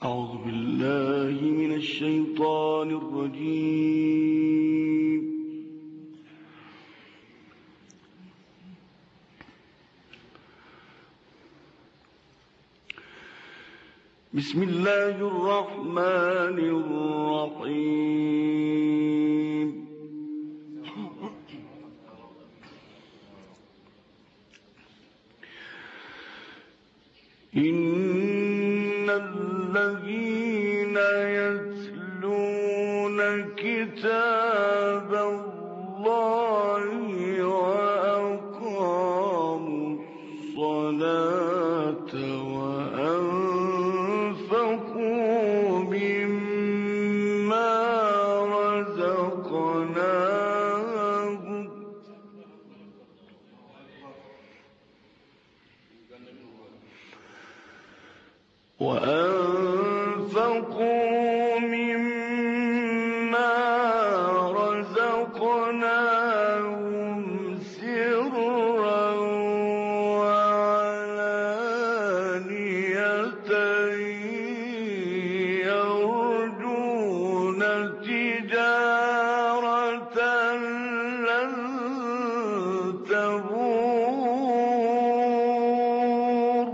أعوذ بالله من الشيطان الرجيم. بسم الله الرحمن الرحيم. إن الذين يتلون كتاب الله وأقاموا الصلاة وأنفقوا مما رزقناهم سرا وعلانية يرجون تجارة لن تبور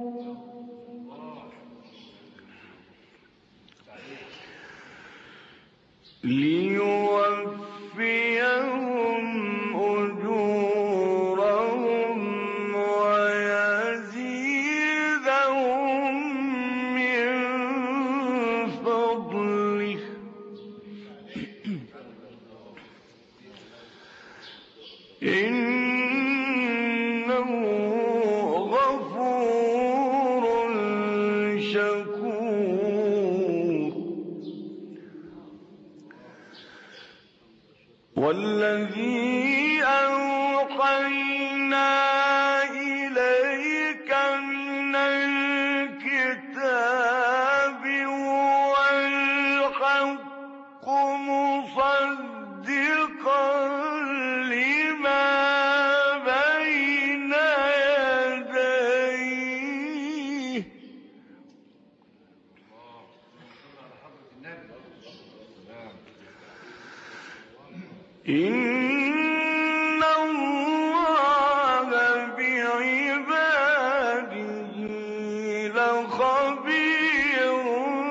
ليوفيهم أجورهم ويزيدهم من فضله إنه غفور شكور. والذي أوحينا إليك من الكتاب والحق مصدقا لما بين يديه إن الله بعباده لخبير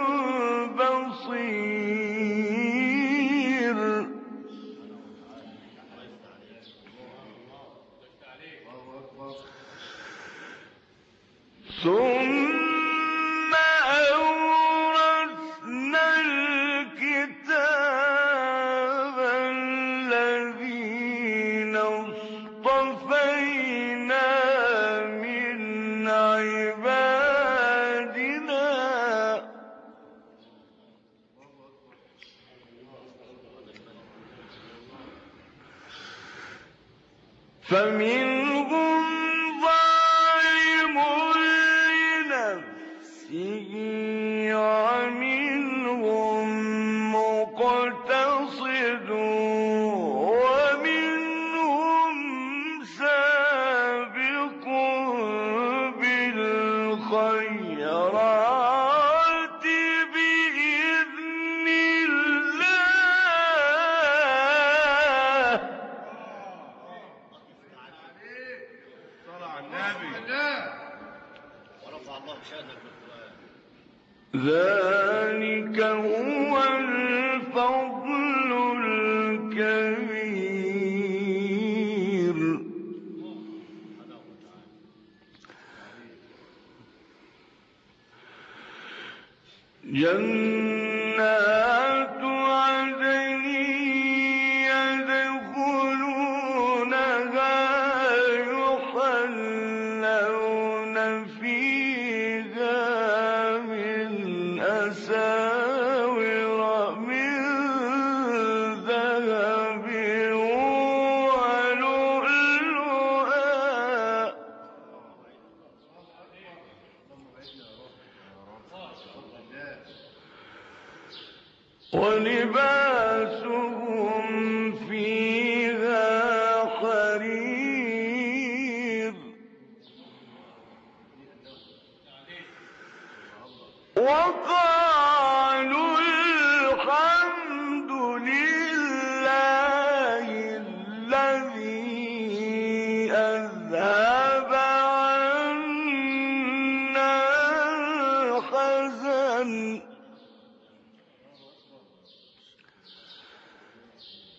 بصير. ثم أورثنا الكتاب الذين اصطفينا من عبادنا فمنهم ظالم لنفسه ومنهم مقتصد ومنهم سابق بالخيرات بإذن الله. ذلك هو الفضل الكبير. جنات عدن يدخلونها يحلون فيها من أساور من ذهب ولؤلؤا ولباسهم فيها حرير. وقال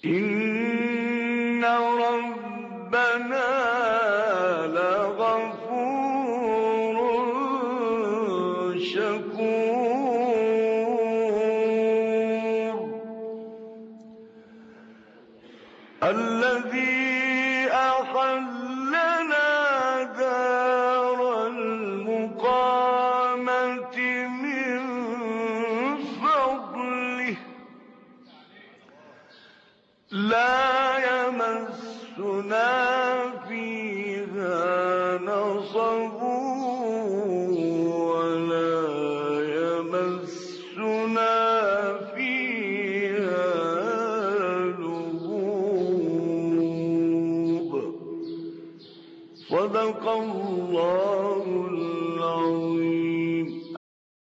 إن ربنا لغفور شكور الذي أحلنا دار المقامة من فضله لا يمسنا فيها نصب ولا يمسنا فيها لغوب صدق الله العظيم.